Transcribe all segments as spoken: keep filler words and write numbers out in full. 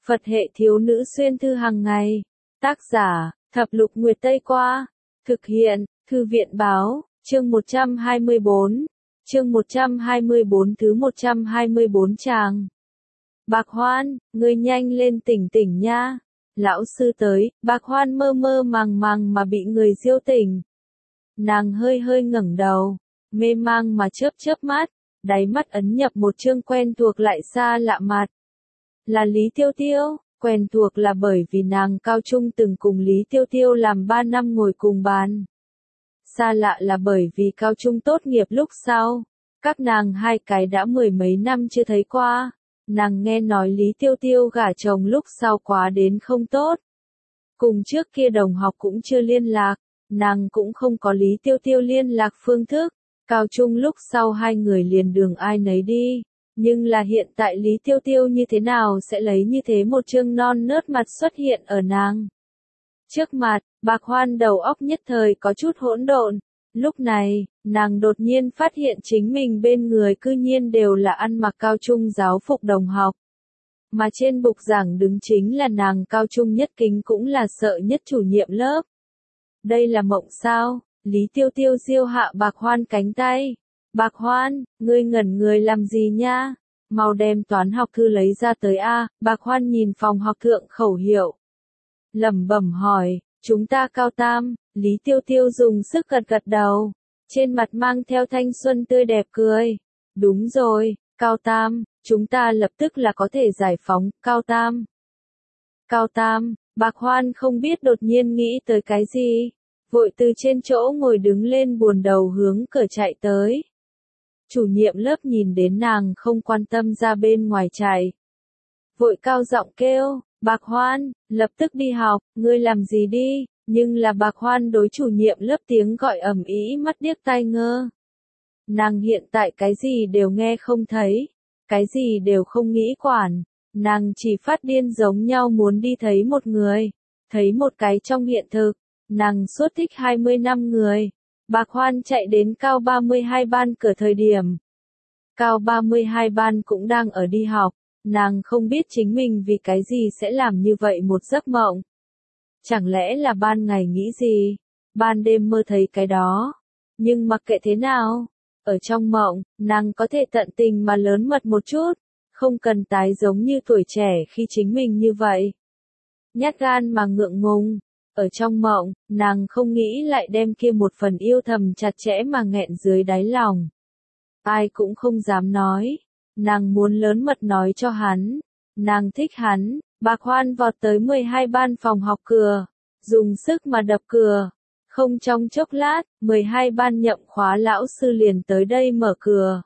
Phật hệ thiếu nữ xuyên thư hàng ngày. Tác giả, Thập Lục Nguyệt Tây Qua. Thực hiện, Thư viện Báo, chương một trăm hai mươi bốn. Chương một trăm hai mươi bốn thứ một trăm hai mươi bốn tràng. Bạc Hoan, ngươi nhanh lên tỉnh tỉnh nha. Lão sư tới, Bạc Hoan mơ mơ màng màng mà bị người diêu tỉnh. Nàng hơi hơi ngẩng đầu, mê mang mà chớp chớp mắt, đáy mắt ấn nhập một chương quen thuộc lại xa lạ mặt. Là Lý Tiêu Tiêu, quen thuộc là bởi vì nàng cao trung từng cùng Lý Tiêu Tiêu làm ba năm ngồi cùng bàn. Xa lạ là bởi vì cao trung tốt nghiệp lúc sau, các nàng hai cái đã mười mấy năm chưa thấy qua. Nàng nghe nói Lý Tiêu Tiêu gả chồng lúc sau quá đến không tốt. Cùng trước kia đồng học cũng chưa liên lạc, nàng cũng không có Lý Tiêu Tiêu liên lạc phương thức. Cao trung lúc sau hai người liền đường ai nấy đi. Nhưng là hiện tại Lý Tiêu Tiêu như thế nào sẽ lấy như thế một chương non nớt mặt xuất hiện ở nàng. Trước mặt, Bạc Hoan đầu óc nhất thời có chút hỗn độn. Lúc này, nàng đột nhiên phát hiện chính mình bên người cư nhiên đều là ăn mặc cao trung giáo phục đồng học. Mà trên bục giảng đứng chính là nàng cao trung nhất kính cũng là sợ nhất chủ nhiệm lớp. Đây là mộng sao? Lý Tiêu Tiêu diêu hạ Bạc Hoan cánh tay. Bạc Hoan, ngươi ngẩn người làm gì nha? Mau đem toán học thư lấy ra tới A. Bạc Hoan nhìn phòng học thượng khẩu hiệu. Lẩm bẩm hỏi, chúng ta cao tam. Lý Tiêu Tiêu dùng sức gật gật đầu. Trên mặt mang theo thanh xuân tươi đẹp cười. Đúng rồi, cao tam, chúng ta lập tức là có thể giải phóng, cao tam. Cao tam, Bạc Hoan không biết đột nhiên nghĩ tới cái gì. Vội từ trên chỗ ngồi đứng lên buồn đầu hướng cửa chạy tới. Chủ nhiệm lớp nhìn đến nàng không quan tâm ra bên ngoài chạy. Vội cao giọng kêu, Bạc Hoan, lập tức đi học, ngươi làm gì đi, nhưng là Bạc Hoan đối chủ nhiệm lớp tiếng gọi ầm ĩ mắt điếc tai ngơ. Nàng hiện tại cái gì đều nghe không thấy, cái gì đều không nghĩ quản, nàng chỉ phát điên giống nhau muốn đi thấy một người, thấy một cái trong hiện thực, nàng suốt thích hai mươi năm người. Bạc Hoan chạy đến cao ba mươi hai ban cửa thời điểm. Cao ba mươi hai ban cũng đang ở đi học, nàng không biết chính mình vì cái gì sẽ làm như vậy một giấc mộng. Chẳng lẽ là ban ngày nghĩ gì, ban đêm mơ thấy cái đó. Nhưng mặc kệ thế nào, ở trong mộng, nàng có thể tận tình mà lớn mật một chút, không cần tái giống như tuổi trẻ khi chính mình như vậy. Nhát gan mà ngượng ngùng. Ở trong mộng, nàng không nghĩ lại đem kia một phần yêu thầm chặt chẽ mà nghẹn dưới đáy lòng. Ai cũng không dám nói. Nàng muốn lớn mật nói cho hắn. Nàng thích hắn. Bạc Hoan vọt tới mười hai ban phòng học cửa. Dùng sức mà đập cửa. Không trong chốc lát, mười hai ban nhậm khóa lão sư liền tới đây mở cửa.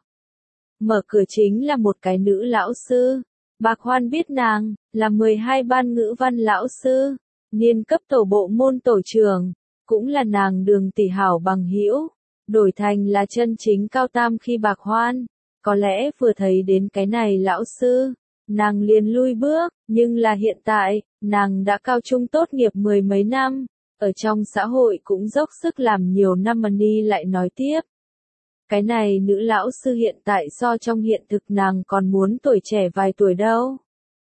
Mở cửa chính là một cái nữ lão sư. Bạc Hoan biết nàng, là mười hai ban ngữ văn lão sư. Niên cấp tổ bộ môn tổ trưởng, cũng là nàng Đường tỷ hảo bằng hữu, đổi thành là chân chính cao tam khi Bạc Hoan, có lẽ vừa thấy đến cái này lão sư, nàng liền lui bước, nhưng là hiện tại, nàng đã cao trung tốt nghiệp mười mấy năm, ở trong xã hội cũng dốc sức làm nhiều năm mà đi lại nói tiếp. Cái này nữ lão sư hiện tại so trong hiện thực nàng còn muốn tuổi trẻ vài tuổi đâu.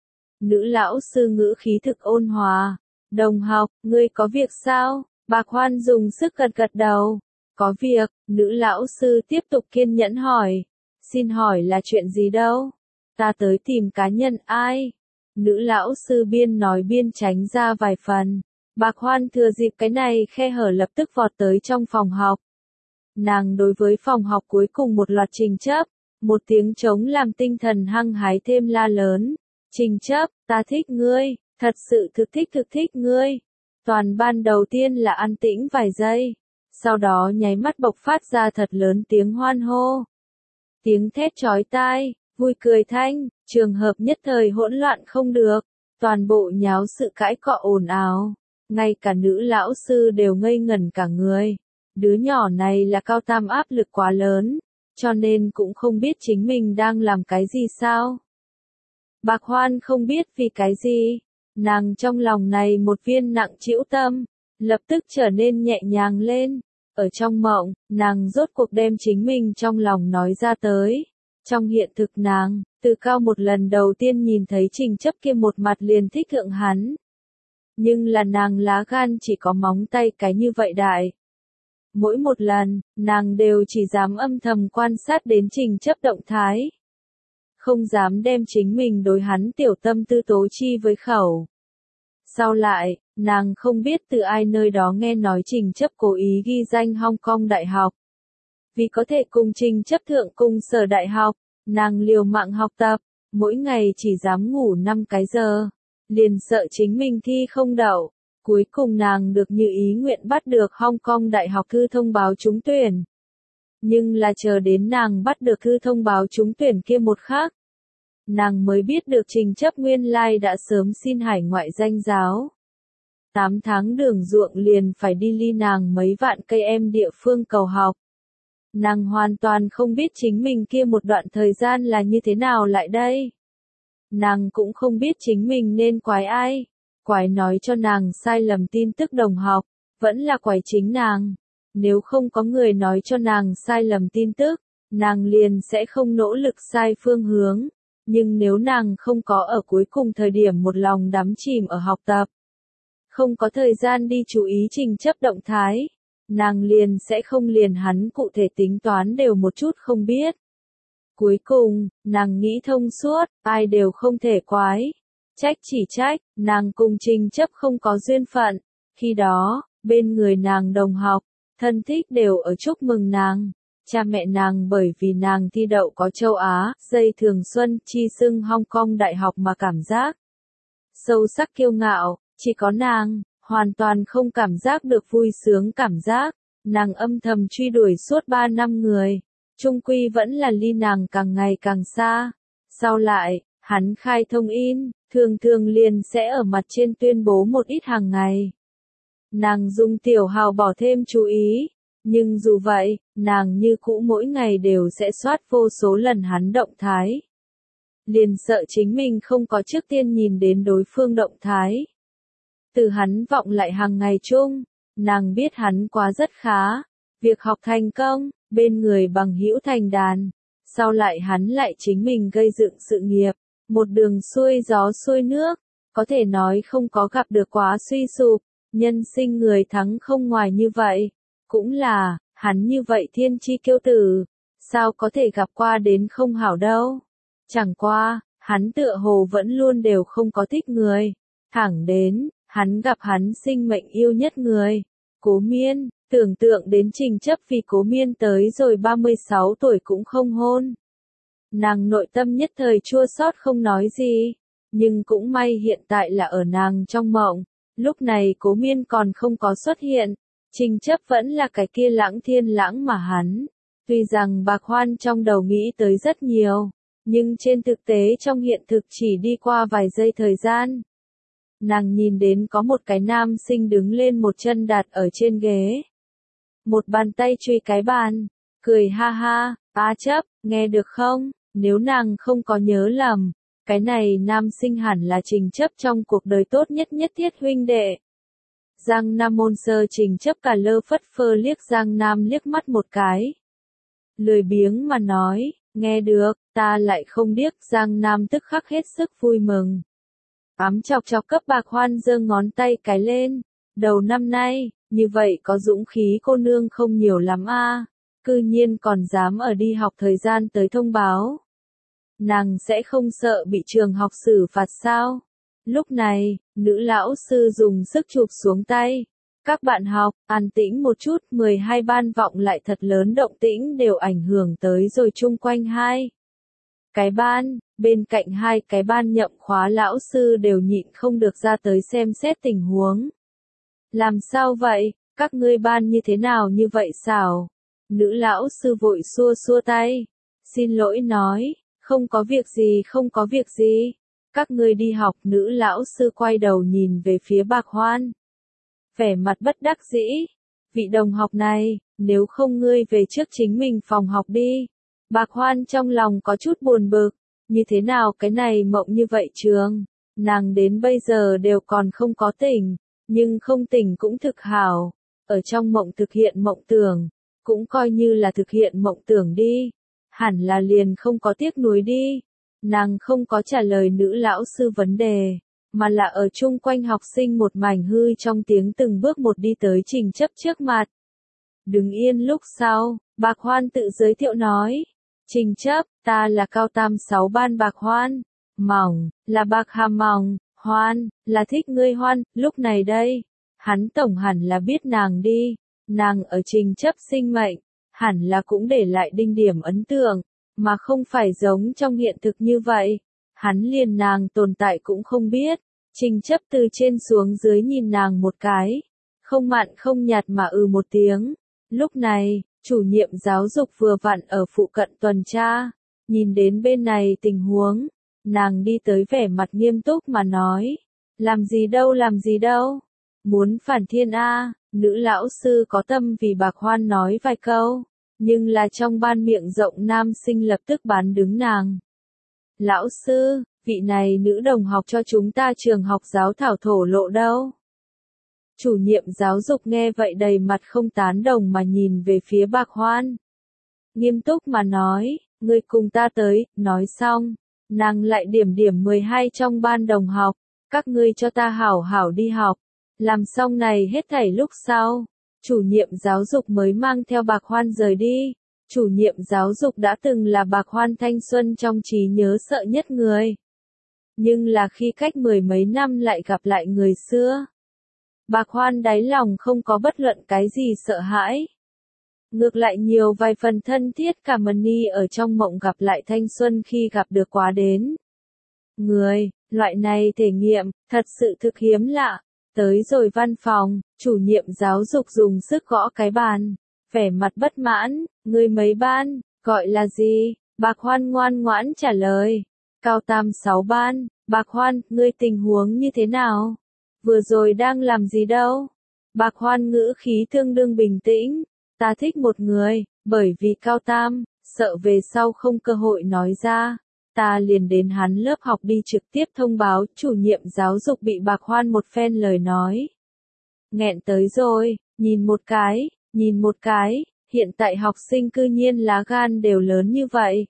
Nữ lão sư ngữ khí thực ôn hòa. Đồng học, ngươi có việc sao? Bạc Hoan dùng sức gật gật đầu. Có việc, nữ lão sư tiếp tục kiên nhẫn hỏi. Xin hỏi là chuyện gì đâu? Ta tới tìm cá nhân ai? Nữ lão sư biên nói biên tránh ra vài phần. Bạc Hoan thừa dịp cái này khe hở lập tức vọt tới trong phòng học. Nàng đối với phòng học cuối cùng một loạt trình chấp. Một tiếng trống làm tinh thần hăng hái thêm la lớn. Trình chấp, ta thích ngươi. Thật sự thực thích thực thích ngươi. Toàn ban đầu tiên là an tĩnh vài giây. Sau đó nháy mắt bộc phát ra thật lớn tiếng hoan hô. Tiếng thét chói tai, vui cười thanh, trường hợp nhất thời hỗn loạn không được. Toàn bộ nháo sự cãi cọ ồn ào. Ngay cả nữ lão sư đều ngây ngẩn cả người. Đứa nhỏ này là cao tam áp lực quá lớn. Cho nên cũng không biết chính mình đang làm cái gì sao. Bạc Hoan không biết vì cái gì. Nàng trong lòng này một viên nặng trĩu tâm, lập tức trở nên nhẹ nhàng lên. Ở trong mộng, nàng rốt cuộc đem chính mình trong lòng nói ra tới. Trong hiện thực nàng, Từ Cao một lần đầu tiên nhìn thấy Trình Chấp kia một mặt liền thích thượng hắn. Nhưng là nàng lá gan chỉ có móng tay cái như vậy đại. Mỗi một lần, nàng đều chỉ dám âm thầm quan sát đến Trình Chấp động thái. Không dám đem chính mình đối hắn tiểu tâm tư tố chi với khẩu. Sau lại, nàng không biết từ ai nơi đó nghe nói Trình Chấp cố ý ghi danh Hong Kong Đại học. Vì có thể cùng Trình Chấp thượng cùng sở đại học, nàng liều mạng học tập, mỗi ngày chỉ dám ngủ năm cái giờ, liền sợ chính mình thi không đậu. Cuối cùng nàng được như ý nguyện bắt được Hong Kong Đại học thư thông báo trúng tuyển. Nhưng là chờ đến nàng bắt được thư thông báo trúng tuyển kia một khắc, nàng mới biết được Trình Chấp nguyên lai đã sớm xin hải ngoại danh giáo. Tám tháng đường ruộng liền phải đi ly nàng mấy vạn cây em địa phương cầu học. Nàng hoàn toàn không biết chính mình kia một đoạn thời gian là như thế nào lại đây. Nàng cũng không biết chính mình nên quái ai. Quái nói cho nàng sai lầm tin tức đồng học, vẫn là quái chính nàng. Nếu không có người nói cho nàng sai lầm tin tức, nàng liền sẽ không nỗ lực sai phương hướng. Nhưng nếu nàng không có ở cuối cùng thời điểm một lòng đắm chìm ở học tập, không có thời gian đi chú ý Trình Chấp động thái, nàng liền sẽ không liền hắn cụ thể tính toán đều một chút không biết. Cuối cùng, nàng nghĩ thông suốt, ai đều không thể quái. Trách chỉ trách, nàng cùng Trình Chấp không có duyên phận. Khi đó, bên người nàng đồng học, thân thích đều ở chúc mừng nàng. Cha mẹ nàng bởi vì nàng thi đậu có châu Á, dây thường xuân, chi xưng Hong Kong Đại học mà cảm giác sâu sắc kiêu ngạo, chỉ có nàng, hoàn toàn không cảm giác được vui sướng cảm giác. Nàng âm thầm truy đuổi suốt ba năm người, chung quy vẫn là ly nàng càng ngày càng xa. Sau lại, hắn khai thông in, thường thường liền sẽ ở mặt trên tuyên bố một ít hàng ngày. Nàng dùng tiểu hào bỏ thêm chú ý, nhưng dù vậy, nàng như cũ mỗi ngày đều sẽ soát vô số lần hắn động thái. Liền sợ chính mình không có trước tiên nhìn đến đối phương động thái. Từ hắn vọng lại hàng ngày chung, nàng biết hắn quá rất khá, việc học thành công, bên người bằng hữu thành đàn. Sau lại hắn lại chính mình gây dựng sự nghiệp, một đường xuôi gió xuôi nước, có thể nói không có gặp được quá suy sụp, nhân sinh người thắng không ngoài như vậy. Cũng là, hắn như vậy thiên chi kiêu tử, sao có thể gặp qua đến không hảo đâu. Chẳng qua, hắn tựa hồ vẫn luôn đều không có thích người. Thẳng đến, hắn gặp hắn sinh mệnh yêu nhất người. Cố Miên, tưởng tượng đến Trình Chấp vì Cố Miên tới rồi ba mươi sáu tuổi cũng không hôn. Nàng nội tâm nhất thời chua xót không nói gì, nhưng cũng may hiện tại là ở nàng trong mộng. Lúc này Cố Miên còn không có xuất hiện. Trình Chấp vẫn là cái kia lãng thiên lãng mà hắn. Tuy rằng Bạc Hoan trong đầu nghĩ tới rất nhiều, nhưng trên thực tế trong hiện thực chỉ đi qua vài giây thời gian. Nàng nhìn đến có một cái nam sinh đứng lên một chân đặt ở trên ghế. Một bàn tay truy cái bàn, cười ha ha, A Chấp, nghe được không? Nếu nàng không có nhớ lầm, cái này nam sinh hẳn là Trình Chấp trong cuộc đời tốt nhất nhất thiết huynh đệ. Giang Nam môn sơ Trình Chấp cả lơ phất phơ liếc Giang Nam liếc mắt một cái. Lười biếng mà nói, nghe được, ta lại không điếc. Giang Nam tức khắc hết sức vui mừng. Ám chọc chọc cấp Bạc Hoan giơ ngón tay cái lên. Đầu năm nay, như vậy có dũng khí cô nương không nhiều lắm a, cư nhiên còn dám ở đi học thời gian tới thông báo. Nàng sẽ không sợ bị trường học xử phạt sao? Lúc này, nữ lão sư dùng sức chụp xuống tay. Các bạn học, an tĩnh một chút. mười hai ban vọng lại thật lớn động tĩnh đều ảnh hưởng tới rồi chung quanh hai cái ban. Bên cạnh hai cái ban nhậm khóa lão sư đều nhịn không được ra tới xem xét tình huống. Làm sao vậy? Các ngươi ban như thế nào như vậy xảo? Nữ lão sư vội xua xua tay. Xin lỗi nói, không có việc gì không có việc gì. Các ngươi đi học. Nữ lão sư quay đầu nhìn về phía Bạc Hoan. Vẻ mặt bất đắc dĩ. Vị đồng học này, nếu không ngươi về trước chính mình phòng học đi. Bạc Hoan trong lòng có chút buồn bực. Như thế nào cái này mộng như vậy trường? Nàng đến bây giờ đều còn không có tỉnh. Nhưng không tỉnh cũng thực hảo. Ở trong mộng thực hiện mộng tưởng. Cũng coi như là thực hiện mộng tưởng đi. hẳn là liền không có tiếc nuối đi. Nàng không có trả lời nữ lão sư vấn đề, mà là ở chung quanh học sinh một mảnh hư trong tiếng từng bước một đi tới Trình Chấp trước mặt. Đứng yên lúc sau, Bạc Hoan tự giới thiệu nói, Trình Chấp, ta là cao tam sáu ban Bạc Hoan, Mỏng, là Bạc Hàm Mỏng, Hoan, là thích ngươi Hoan, lúc này đây, hắn tổng hẳn là biết nàng đi, nàng ở Trình Chấp sinh mệnh, hẳn là cũng để lại đinh điểm ấn tượng, mà không phải giống trong hiện thực như vậy, hắn liền nàng tồn tại cũng không biết. Trình Chấp từ trên xuống dưới nhìn nàng một cái, không mặn không nhạt mà ừ một tiếng. Lúc này, chủ nhiệm giáo dục vừa vặn ở phụ cận tuần tra, nhìn đến bên này tình huống, nàng đi tới vẻ mặt nghiêm túc mà nói, làm gì đâu làm gì đâu, muốn phản thiên a. Nữ lão sư có tâm vì Bạc Hoan nói vài câu, nhưng là trong ban miệng rộng nam sinh lập tức bán đứng nàng. Lão sư, vị này nữ đồng học cho chúng ta trường học giáo thảo thổ lộ đâu? Chủ nhiệm giáo dục nghe vậy đầy mặt không tán đồng mà nhìn về phía Bạc Hoan. Nghiêm túc mà nói, ngươi cùng ta tới, nói xong, nàng lại điểm điểm mười hai trong ban đồng học, các ngươi cho ta hảo hảo đi học. Làm xong này hết thảy lúc sau, chủ nhiệm giáo dục mới mang theo Bạc Hoan rời đi. Chủ nhiệm giáo dục đã từng là Bạc Hoan thanh xuân trong trí nhớ sợ nhất người. Nhưng là khi cách mười mấy năm lại gặp lại người xưa, Bạc Hoan đáy lòng không có bất luận cái gì sợ hãi. Ngược lại nhiều vài phần thân thiết cả Mani ở trong mộng gặp lại thanh xuân khi gặp được quá đến. Người, loại này thể nghiệm, thật sự thực hiếm lạ. Tới rồi văn phòng, chủ nhiệm giáo dục dùng sức gõ cái bàn, vẻ mặt bất mãn, người mấy ban, gọi là gì? Bạc Hoan ngoan ngoãn trả lời, cao tam sáu ban. Bạc Hoan, ngươi tình huống như thế nào? Vừa rồi đang làm gì đâu? Bạc Hoan ngữ khí tương đương bình tĩnh, ta thích một người, bởi vì cao tam, sợ về sau không cơ hội nói ra. Ta liền đến hắn lớp học đi trực tiếp thông báo, chủ nhiệm giáo dục bị Bạc Hoan một phen lời nói. Nghẹn tới rồi, nhìn một cái, nhìn một cái, hiện tại học sinh cư nhiên lá gan đều lớn như vậy.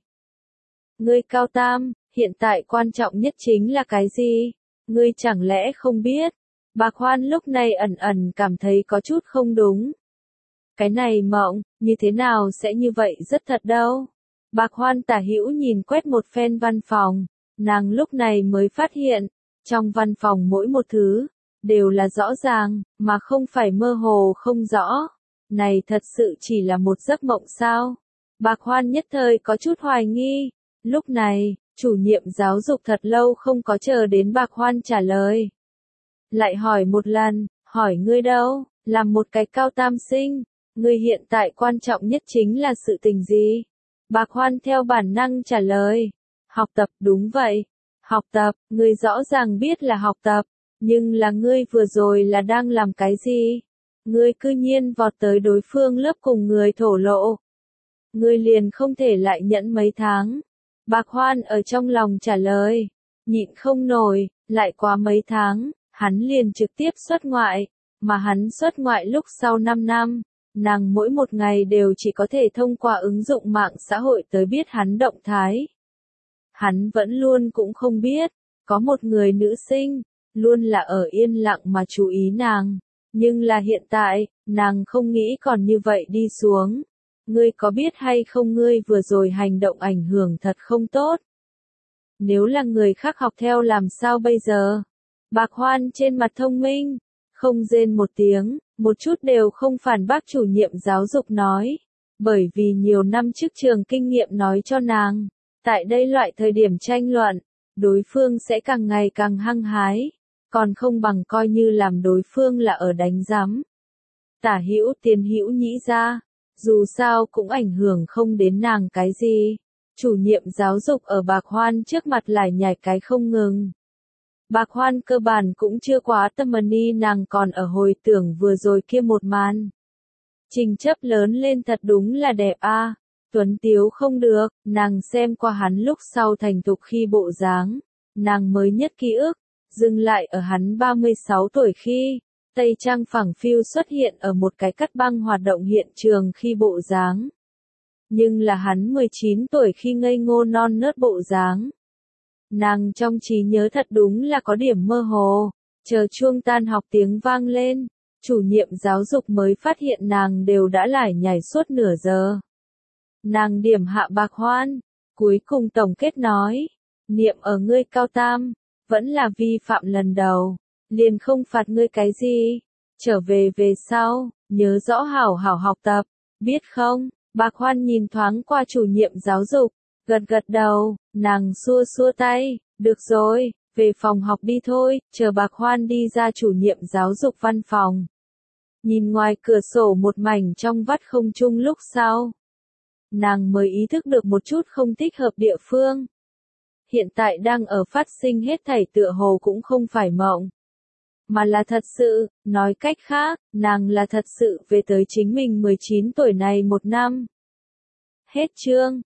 Ngươi cao tam, hiện tại quan trọng nhất chính là cái gì? Ngươi chẳng lẽ không biết? Bạc Hoan lúc này ẩn ẩn cảm thấy có chút không đúng. Cái này mộng, như thế nào sẽ như vậy rất thật đâu. Bạc Hoan tả hữu nhìn quét một phen văn phòng, nàng lúc này mới phát hiện, trong văn phòng mỗi một thứ, đều là rõ ràng, mà không phải mơ hồ không rõ. Này thật sự chỉ là một giấc mộng sao? Bạc Hoan nhất thời có chút hoài nghi. Lúc này, chủ nhiệm giáo dục thật lâu không có chờ đến Bạc Hoan trả lời. Lại hỏi một lần, hỏi ngươi đâu, làm một cái cao tam sinh, ngươi hiện tại quan trọng nhất chính là sự tình gì? Bạc Hoan theo bản năng trả lời, học tập, đúng vậy, học tập, ngươi rõ ràng biết là học tập, nhưng là ngươi vừa rồi là đang làm cái gì? Ngươi cư nhiên vọt tới đối phương lớp cùng người thổ lộ. Ngươi liền không thể lại nhẫn mấy tháng. Bạc Hoan ở trong lòng trả lời, nhịn không nổi, lại qua mấy tháng, hắn liền trực tiếp xuất ngoại, mà hắn xuất ngoại lúc sau năm năm. Nàng mỗi một ngày đều chỉ có thể thông qua ứng dụng mạng xã hội tới biết hắn động thái. Hắn vẫn luôn cũng không biết, có một người nữ sinh, luôn là ở yên lặng mà chú ý nàng. Nhưng là hiện tại, nàng không nghĩ còn như vậy đi xuống. Ngươi có biết hay không ngươi vừa rồi hành động ảnh hưởng thật không tốt. Nếu là người khác học theo làm sao bây giờ? Bạc Hoan trên mặt thông minh, không rên một tiếng, một chút đều không phản bác chủ nhiệm giáo dục nói. Bởi vì nhiều năm trước trường kinh nghiệm nói cho nàng, tại đây loại thời điểm tranh luận, đối phương sẽ càng ngày càng hăng hái, còn không bằng coi như làm đối phương là ở đánh giám. Tả hữu tiền hữu nhĩ ra, dù sao cũng ảnh hưởng không đến nàng cái gì. Chủ nhiệm giáo dục ở Bạc Hoan trước mặt lại nhảy cái không ngừng. Bạc Hoan cơ bản cũng chưa quá tâm ni nàng còn ở hồi tưởng vừa rồi kia một màn. Trình Chấp lớn lên thật đúng là đẹp a, à. Tuấn tiếu không được, nàng xem qua hắn lúc sau thành thục khi bộ dáng, nàng mới nhất ký ức, dừng lại ở hắn ba mươi sáu tuổi khi, tây trang phẳng phiu xuất hiện ở một cái cắt băng hoạt động hiện trường khi bộ dáng. Nhưng là hắn mười chín tuổi khi ngây ngô non nớt bộ dáng. Nàng trong trí nhớ thật đúng là có điểm mơ hồ, chờ chuông tan học tiếng vang lên, chủ nhiệm giáo dục mới phát hiện nàng đều đã lải nhải suốt nửa giờ. Nàng điểm hạ Bạc Hoan, cuối cùng tổng kết nói, niệm ở ngươi cao tam, vẫn là vi phạm lần đầu, liền không phạt ngươi cái gì, trở về về sau, nhớ rõ hảo hảo học tập, biết không? Bạc Hoan nhìn thoáng qua chủ nhiệm giáo dục, gật gật đầu, nàng xua xua tay, được rồi, về phòng học đi thôi, chờ Bạc Hoan đi ra chủ nhiệm giáo dục văn phòng. Nhìn ngoài cửa sổ một mảnh trong vắt không trung lúc sau. Nàng mới ý thức được một chút không thích hợp địa phương. Hiện tại đang ở phát sinh hết thảy tựa hồ cũng không phải mộng. Mà là thật sự, nói cách khác, nàng là thật sự về tới chính mình mười chín tuổi này một năm. Hết chương.